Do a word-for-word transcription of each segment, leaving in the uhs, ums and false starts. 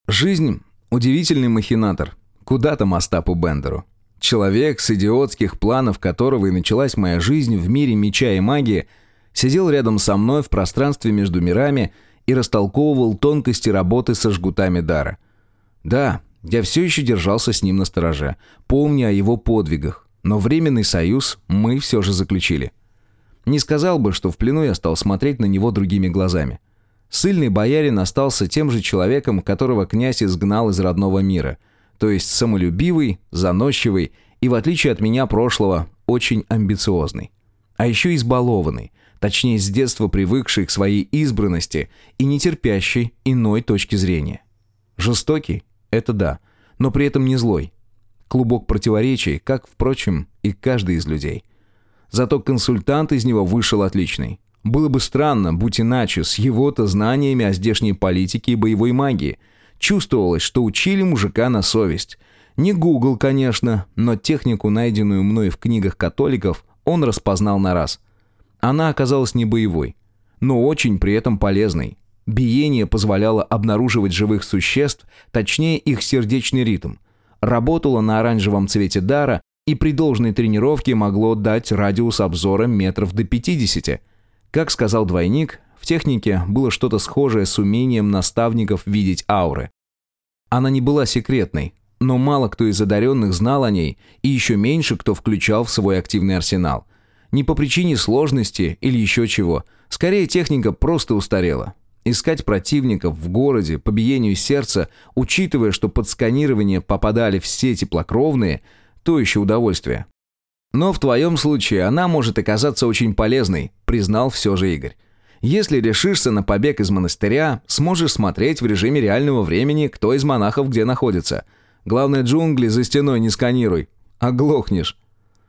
Жизнь – удивительный махинатор. Куда там Остапу Бендеру? Человек, с идиотских планов которого и началась моя жизнь в мире меча и магии, сидел рядом со мной в пространстве между мирами и растолковывал тонкости работы со жгутами дара. Да, я все еще держался с ним настороже, помня о его подвигах, но временный союз мы все же заключили. Не сказал бы, что в плену я стал смотреть на него другими глазами. Ссыльный боярин остался тем же человеком, которого князь изгнал из родного мира, то есть самолюбивый, заносчивый и, в отличие от меня прошлого, очень амбициозный. А еще избалованный, точнее с детства привыкший к своей избранности и не терпящий иной точки зрения. Жестокий – это да, но при этом не злой. Клубок противоречий, как, впрочем, и каждый из людей. Зато консультант из него вышел отличный. Было бы странно, будь иначе, с его-то знаниями о здешней политике и боевой магии. Чувствовалось, что учили мужика на совесть. Не Google, конечно, но технику, найденную мной в книгах католиков, он распознал на раз. Она оказалась не боевой, но очень при этом полезной. Биение позволяло обнаруживать живых существ, точнее их сердечный ритм. Работало на оранжевом цвете дара и при должной тренировке могло дать радиус обзора метров до пятидесяти. Как сказал двойник, в технике было что-то схожее с умением наставников видеть ауры. Она не была секретной, но мало кто из одаренных знал о ней, и еще меньше кто включал в свой активный арсенал. Не по причине сложности или еще чего, скорее техника просто устарела. Искать противников в городе по биению сердца, учитывая, что под сканирование попадали все теплокровные, то еще удовольствие. Но в твоем случае она может оказаться очень полезной, признал все же Игорь. Если решишься на побег из монастыря, сможешь смотреть в режиме реального времени, кто из монахов где находится. Главное, джунгли за стеной не сканируй, оглохнешь.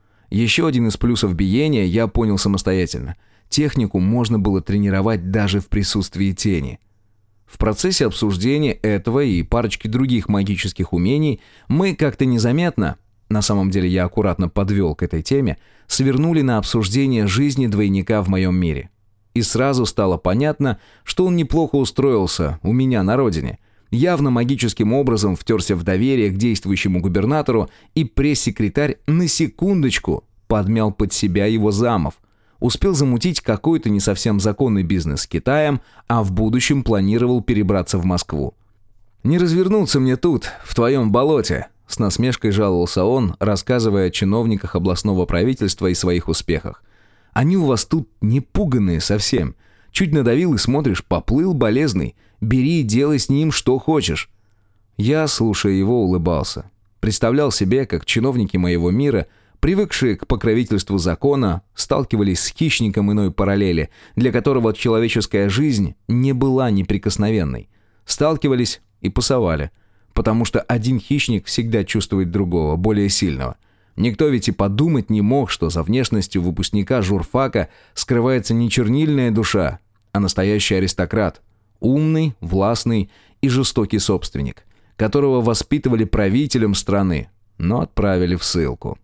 Еще один из плюсов биения я понял самостоятельно. Технику можно было тренировать даже в присутствии тени. В процессе обсуждения этого и парочки других магических умений мы как-то незаметно, на самом деле я аккуратно подвел к этой теме, свернули на обсуждение жизни двойника в моем мире. И сразу стало понятно, что он неплохо устроился у меня на родине. Явно магическим образом втерся в доверие к действующему губернатору, и пресс-секретарь на секундочку подмял под себя его замов. Успел замутить какой-то не совсем законный бизнес с Китаем, а в будущем планировал перебраться в Москву. «Не развернуться мне тут, в твоем болоте», — с насмешкой жаловался он, рассказывая о чиновниках областного правительства и своих успехах. «Они у вас тут не пуганые совсем. Чуть надавил и смотришь, поплыл болезный. Бери и делай с ним что хочешь». Я, слушая его, улыбался. Представлял себе, как чиновники моего мира, привыкшие к покровительству закона, сталкивались с хищником иной параллели, для которого человеческая жизнь не была неприкосновенной. Сталкивались и пасовали. Потому что один хищник всегда чувствует другого, более сильного. Никто ведь и подумать не мог, что за внешностью выпускника журфака скрывается не чернильная душа, а настоящий аристократ. Умный, властный и жестокий собственник, которого воспитывали правителем страны, но отправили в ссылку.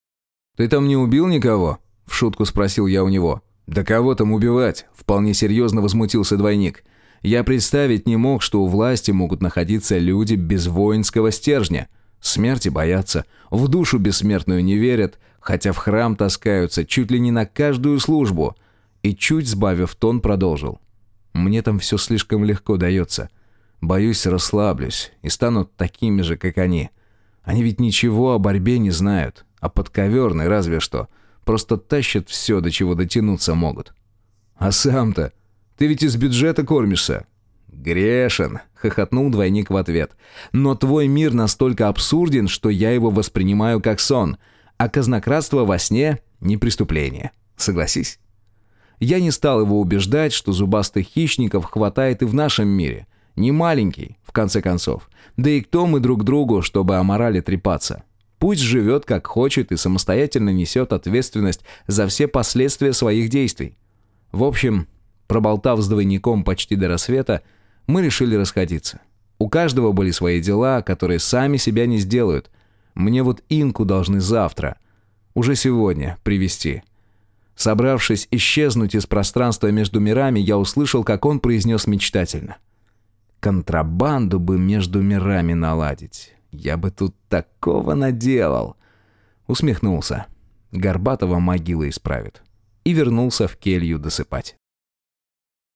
«Ты там не убил никого?» – в шутку спросил я у него. «Да кого там убивать?» – вполне серьезно возмутился двойник. «Я представить не мог, что у власти могут находиться люди без воинского стержня. Смерти боятся, в душу бессмертную не верят, хотя в храм таскаются чуть ли не на каждую службу». И чуть сбавив тон, продолжил. «Мне там все слишком легко дается. Боюсь, расслаблюсь и стану такими же, как они. Они ведь ничего о борьбе не знают, а подковерные разве что. Просто тащат все, до чего дотянуться могут». «А сам-то? Ты ведь из бюджета кормишься». «Грешен», — хохотнул двойник в ответ. «Но твой мир настолько абсурден, что я его воспринимаю как сон, а казнократство во сне — не преступление. Согласись». Я не стал его убеждать, что зубастых хищников хватает и в нашем мире. Не маленький, в конце концов. Да и кто мы друг другу, чтобы о морали трепаться? Пусть живет как хочет и самостоятельно несет ответственность за все последствия своих действий. В общем, проболтав с двойником почти до рассвета, мы решили расходиться. У каждого были свои дела, которые сами себя не сделают. Мне вот Инку должны завтра, уже сегодня, привезти. Собравшись исчезнуть из пространства между мирами, я услышал, как он произнес мечтательно. контрабанду бы между мирами наладить. Я бы тут такого наделал. Усмехнулся. Горбатова могила исправит. И вернулся в келью досыпать.